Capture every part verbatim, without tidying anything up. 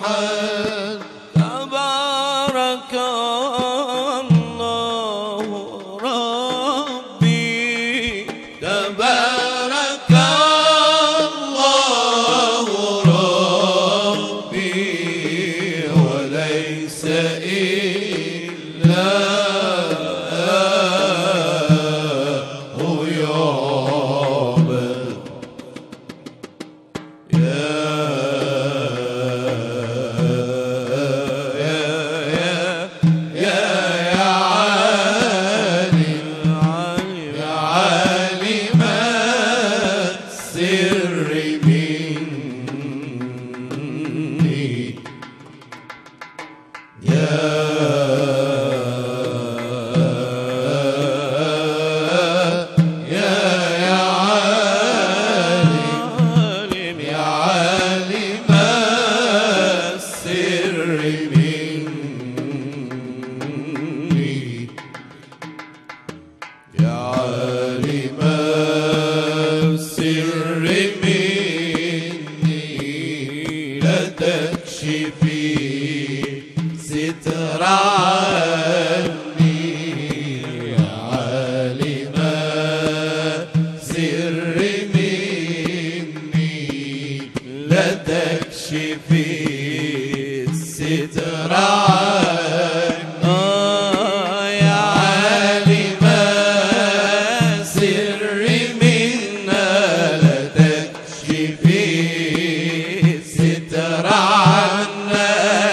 محل. تبارك الله ربي، تبارك الله ربي، وليس إلا هو يعبد. يا ستر عني يا عالم السر مني، لا تكشفي الستر عني. آه يا عالم السر منا، لا تكشفي الستر عنا.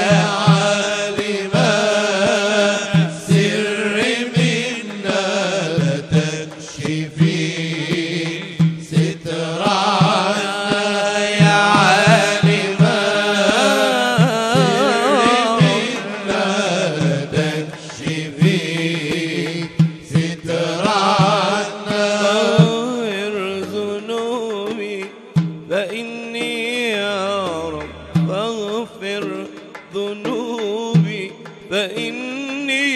ذنوبي فإني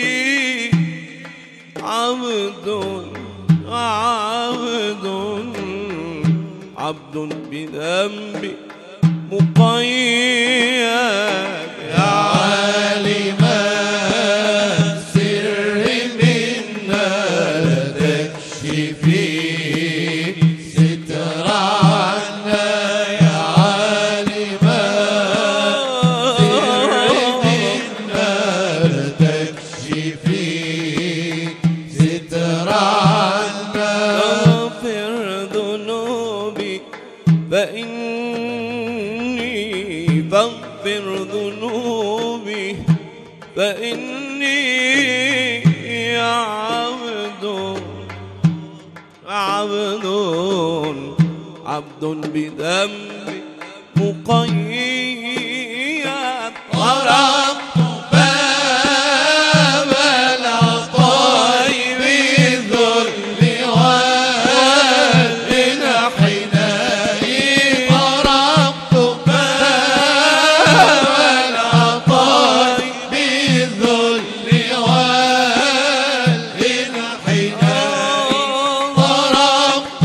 عبد عبد عبد بذنبي مقيد. يا عالم السر منا، لا تكشفي ستر عنا. يا عالم السر منا، لا تكشفي ستر عنا. اغفر ذنوبي فإني فاغفر ذنوبي فإني عبد عبد عبد بذنبي مقيد. طرقت باب العطاء بالذل والانحناء. طرقت باب العطاء بالذل والانحناء. طرقت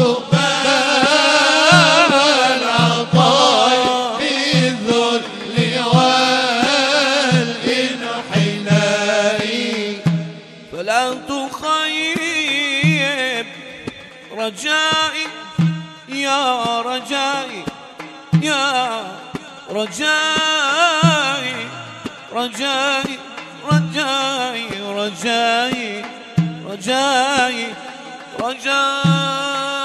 باب العطاء بالذل والانحناء. فلا تخيب رجائي يا رجائي يا رجائي رجائي رجائي رجائي رجائي رجائي.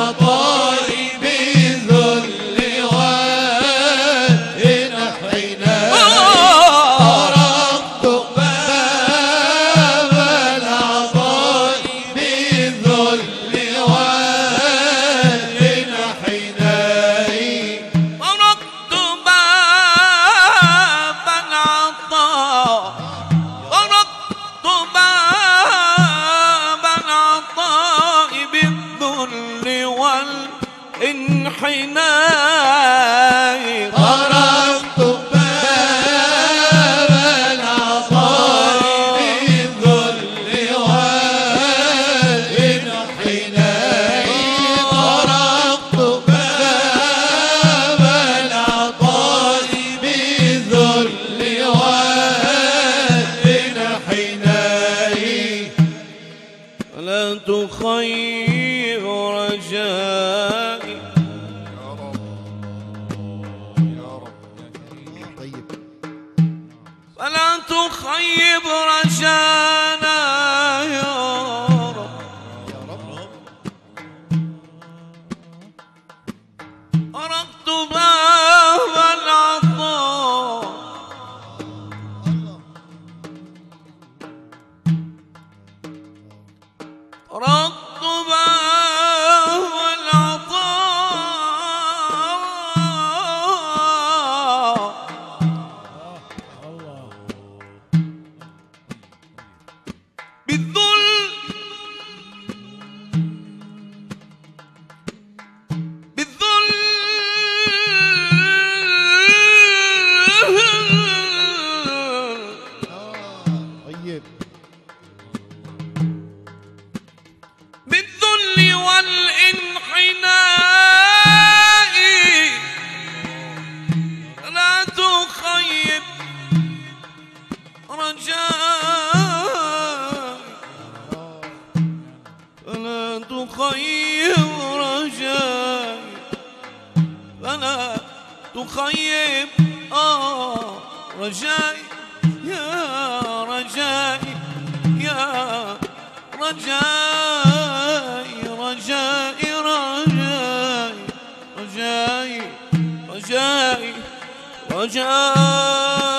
طرقت باب العطاء بالذل والانحناء. والانحناء طرقت باب العطاء بالذل والانحناء طرقت باب العطاء بالذل والانحناء فلا تخيب رجائي فلا تخيب رجانا يا رب طرقت باب العطاء طرقت باب العطاء بالذل بالذل طيب بالذل والانحناء لا تخيب رجائي فلا تخيب رجائي فلا تخيب آه رجائي يا رجائي يا رجائي رجائي رجائي رجائي رجائي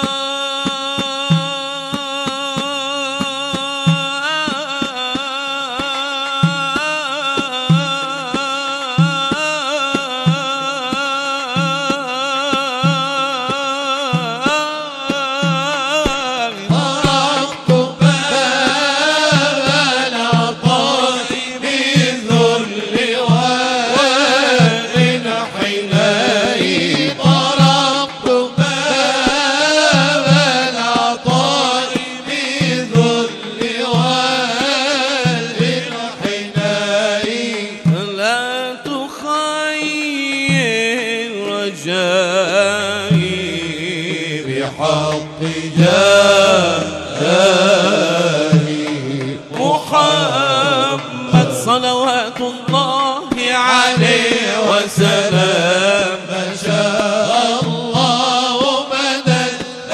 طرقت باب العطاء بالذل والانحناء طرقت باب العطاء بالذل والانحناء لا تخيل رجائي بحق جاهي محمد صلوات الله عليه وسلم ما شاء الله مدى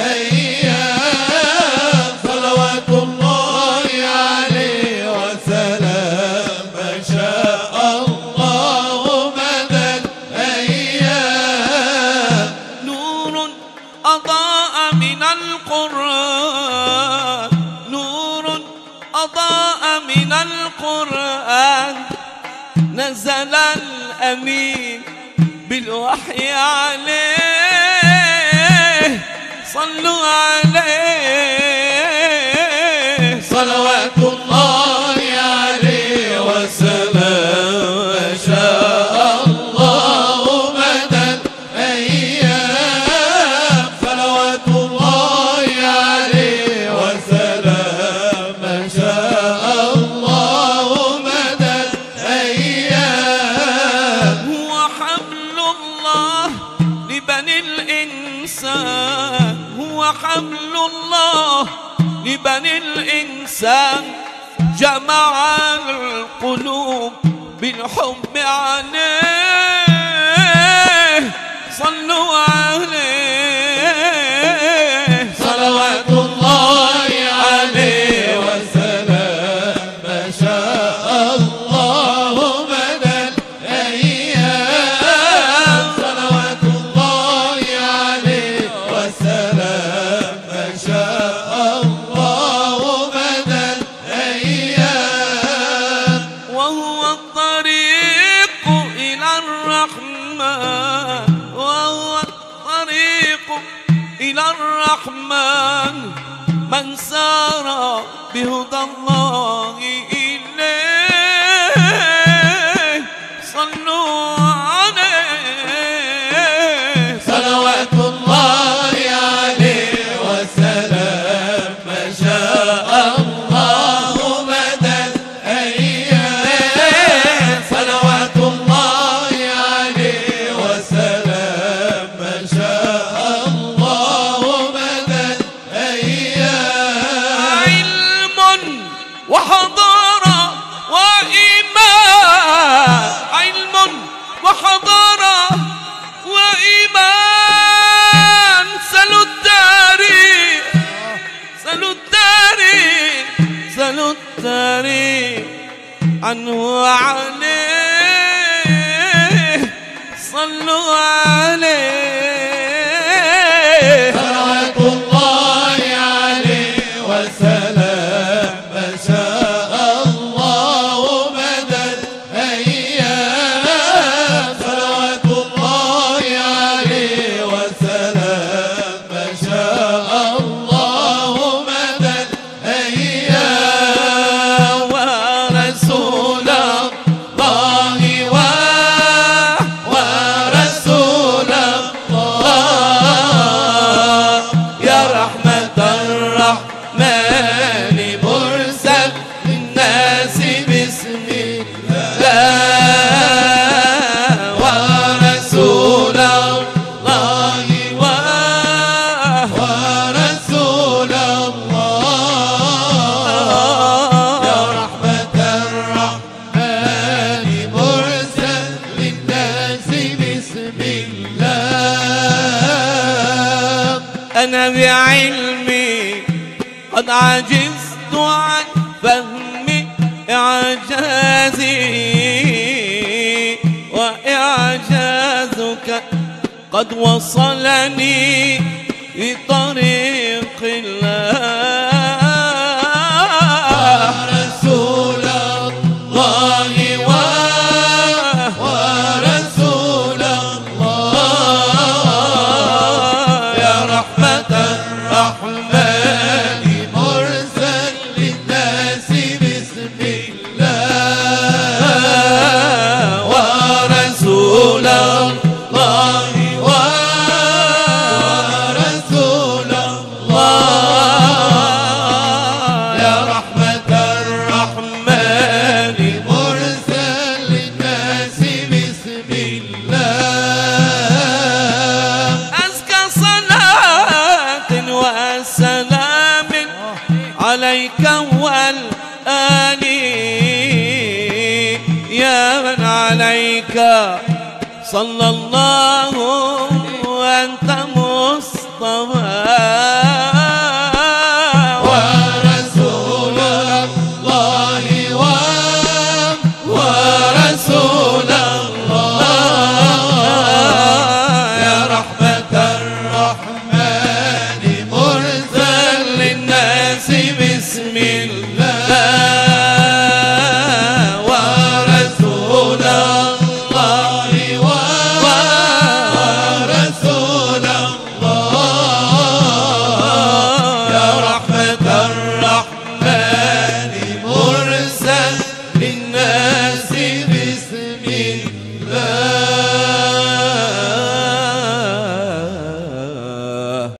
الأيام صلوات الله عليه وسلم ما شاء الله مدى الأيام نور أضاء من القرآن نور أضاء من القرآن نزل الأمين بالوحي عليه صلوا عليه صلوات الله عليه وسلم ما شاء الله مدى الأيام صلوات الله عليه وسلم ما شاء الله مدى الأيام هو حبل الله لبني الإنسان هو حبل الله لبني الإنسان جمع القلوب بالحب عليه صلوا عليه صلوات الله عليه وسلم ما شاء الله مدى الأيام صلوات الله عليه وسلم ما شاء الله مدى الأيام وهو الطريق إلى الرحمن وهو الطريق إلى الرحمن من سار بهدى الله إليه صلوا التاريخ عنه عليه صلوا عليه صلوات الله عليه وسلام ما شاء الله مدى الأيام صلوات الله عليه وسلام ما شاء الله مدى الأيام ورسول الله ورسول الله يا رحمة الرحمن مرسل للناس بسم الله ورسول الله ورسول الله يا رحمة الرحمن مرسل للناس بسم الله أنا بعلمي قد عجزت عن فهم إعجازي وإعجازك قد وصلني لطريق الله رسول الله ورسول الله يا رحمة الرحمن مرسل للناس بسم الله ورسول الله ورسول الله يا رحمة الرحمن مرسل للناس بسم الله أزكى صلاة وسلام عليك والآل يا من عليك صلى الله